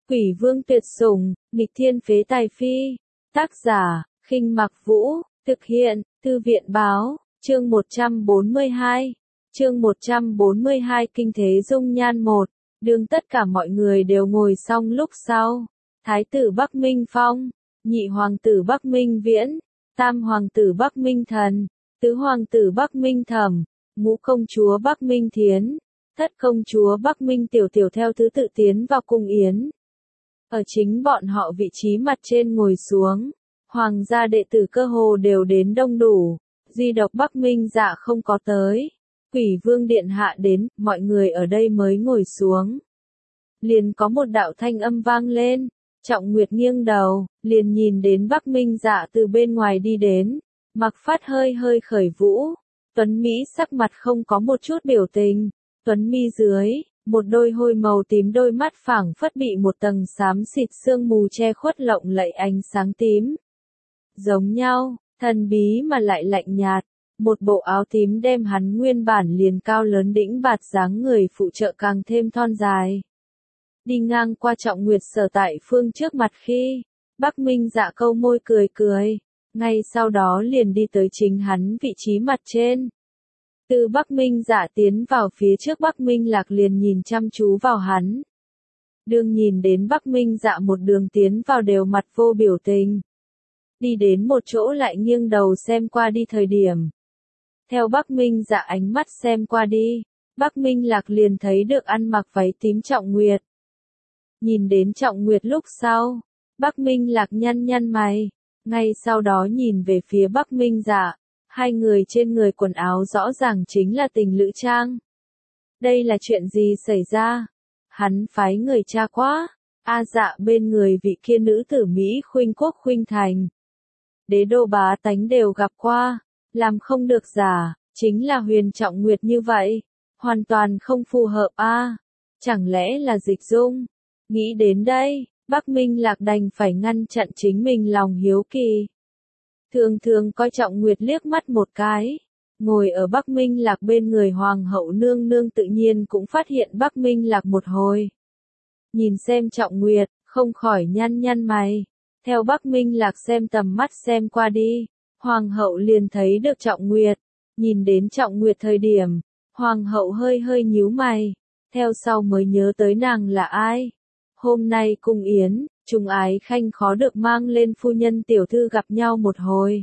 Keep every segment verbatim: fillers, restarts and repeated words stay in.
Quỷ vương tuyệt sủng, nghịch thiên phế tài phi. Tác giả, Khinh Mặc Vũ, thực hiện, Thư viện báo, chương một trăm bốn mươi hai. Chương một trăm bốn mươi hai Kinh thế dung nhan một. Đương tất cả mọi người đều ngồi xong lúc sau, Thái tử Bắc Minh Phong, nhị hoàng tử Bắc Minh Viễn, tam hoàng tử Bắc Minh Thần, tứ hoàng tử Bắc Minh Thẩm, ngũ công chúa Bắc Minh Thiến, thất công chúa Bắc Minh Tiểu Tiểu theo thứ tự tiến vào cung yến. Ở chính bọn họ vị trí mặt trên ngồi xuống, hoàng gia đệ tử cơ hồ đều đến đông đủ, duy độc Bắc Minh Dạ không có tới. Quỷ vương điện hạ đến, mọi người ở đây mới ngồi xuống. Liền có một đạo thanh âm vang lên, Trọng Nguyệt nghiêng đầu, liền nhìn đến Bắc Minh Dạ từ bên ngoài đi đến, mặc phát hơi hơi khởi vũ, tuấn Mỹ sắc mặt không có một chút biểu tình, tuấn mi dưới, một đôi hôi màu tím đôi mắt phảng phất bị một tầng xám xịt sương mù che khuất lộng lẫy ánh sáng tím. Giống nhau, thần bí mà lại lạnh nhạt. Một bộ áo tím đem hắn nguyên bản liền cao lớn đĩnh bạt dáng người phụ trợ càng thêm thon dài. Đi ngang qua Trọng Nguyệt sở tại phương trước mặt khi, Bắc Minh Dạ câu môi cười cười, ngay sau đó liền đi tới chính hắn vị trí mặt trên. Từ Bắc Minh Dạ tiến vào phía trước Bắc Minh Lạc liền nhìn chăm chú vào hắn. Đương nhìn đến Bắc Minh Dạ một đường tiến vào đều mặt vô biểu tình. Đi đến một chỗ lại nghiêng đầu xem qua đi thời điểm. Theo Bắc Minh Dạ ánh mắt xem qua đi, Bắc Minh Lạc liền thấy được ăn mặc váy tím Trọng Nguyệt. Nhìn đến Trọng Nguyệt lúc sau, Bắc Minh Lạc nhăn nhăn mày, ngay sau đó nhìn về phía Bắc Minh Dạ, hai người trên người quần áo rõ ràng chính là tình lữ trang. Đây là chuyện gì xảy ra? Hắn phái người tra quá, A Dạ bên người vị kia nữ tử Mỹ khuynh quốc khuynh thành. Đế đô bá tánh đều gặp qua. Làm không được giả, chính là Huyền Trọng Nguyệt như vậy, hoàn toàn không phù hợp a. À, chẳng lẽ là Dịch Dung? Nghĩ đến đây, Bắc Minh Lạc đành phải ngăn chặn chính mình lòng hiếu kỳ. Thường thường coi Trọng Nguyệt liếc mắt một cái, ngồi ở Bắc Minh Lạc bên người Hoàng hậu nương nương tự nhiên cũng phát hiện Bắc Minh Lạc một hồi. Nhìn xem Trọng Nguyệt, không khỏi nhăn nhăn mày, theo Bắc Minh Lạc xem tầm mắt xem qua đi. Hoàng hậu liền thấy được Trọng Nguyệt, nhìn đến Trọng Nguyệt thời điểm, Hoàng hậu hơi hơi nhíu mày, theo sau mới nhớ tới nàng là ai. Hôm nay cung yến, Trung Ái Khanh khó được mang lên phu nhân tiểu thư gặp nhau một hồi.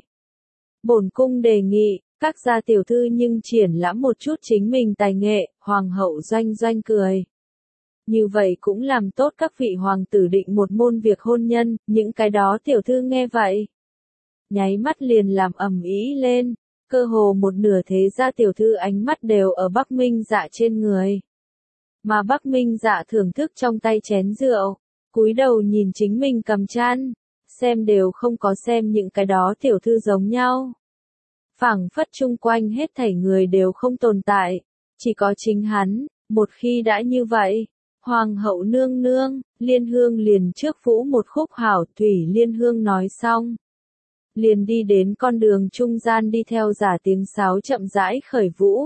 Bổn cung đề nghị, các gia tiểu thư nhưng triển lãm một chút chính mình tài nghệ, Hoàng hậu doanh doanh cười. Như vậy cũng làm tốt các vị hoàng tử định một môn việc hôn nhân, những cái đó tiểu thư nghe vậy. Nháy mắt liền làm ầm ĩ lên, cơ hồ một nửa thế gia tiểu thư ánh mắt đều ở Bắc Minh Dạ trên người. Mà Bắc Minh Dạ thưởng thức trong tay chén rượu, cúi đầu nhìn chính mình cầm chăn, xem đều không có xem những cái đó tiểu thư giống nhau. Phảng phất chung quanh hết thảy người đều không tồn tại, chỉ có chính hắn, một khi đã như vậy. Hoàng hậu nương nương, Liên Hương liền trước vũ một khúc hảo thủy Liên Hương nói xong. Liền đi đến con đường trung gian đi theo giả tiếng sáo chậm rãi khởi vũ.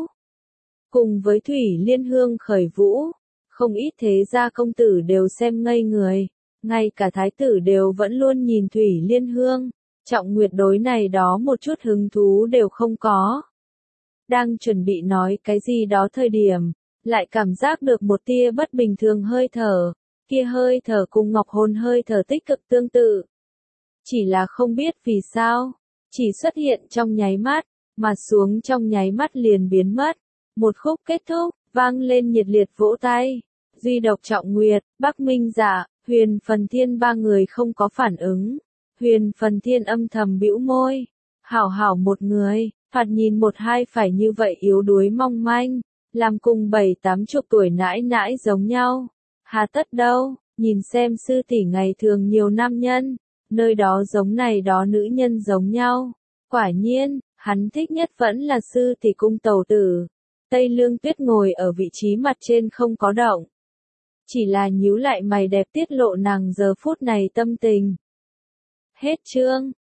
Cùng với Thủy Liên Hương khởi vũ, không ít thế gia công tử đều xem ngây người, ngay cả thái tử đều vẫn luôn nhìn Thủy Liên Hương, Trọng Nguyệt đối này đó một chút hứng thú đều không có. Đang chuẩn bị nói cái gì đó thời điểm, lại cảm giác được một tia bất bình thường hơi thở, kia hơi thở cùng Ngọc Hồn hơi thở tích cực tương tự. Chỉ là không biết vì sao, chỉ xuất hiện trong nháy mắt, mà xuống trong nháy mắt liền biến mất. Một khúc kết thúc, vang lên nhiệt liệt vỗ tay. Duy độc Trọng Nguyệt, Bắc Minh Dạ, Huyền Phần Thiên ba người không có phản ứng. Huyền Phần Thiên âm thầm bĩu môi. Hảo hảo một người, thoạt nhìn một hai phải như vậy yếu đuối mong manh, làm cùng bảy tám chục tuổi nãi nãi giống nhau. Hà tất đâu, nhìn xem sư tỷ ngày thường nhiều nam nhân. Nơi đó giống này đó nữ nhân giống nhau. Quả nhiên, hắn thích nhất vẫn là sư tỷ cung tẩu tử. Tây Lương Tuyết ngồi ở vị trí mặt trên không có động. Chỉ là nhíu lại mày đẹp tiết lộ nàng giờ phút này tâm tình. Hết chương.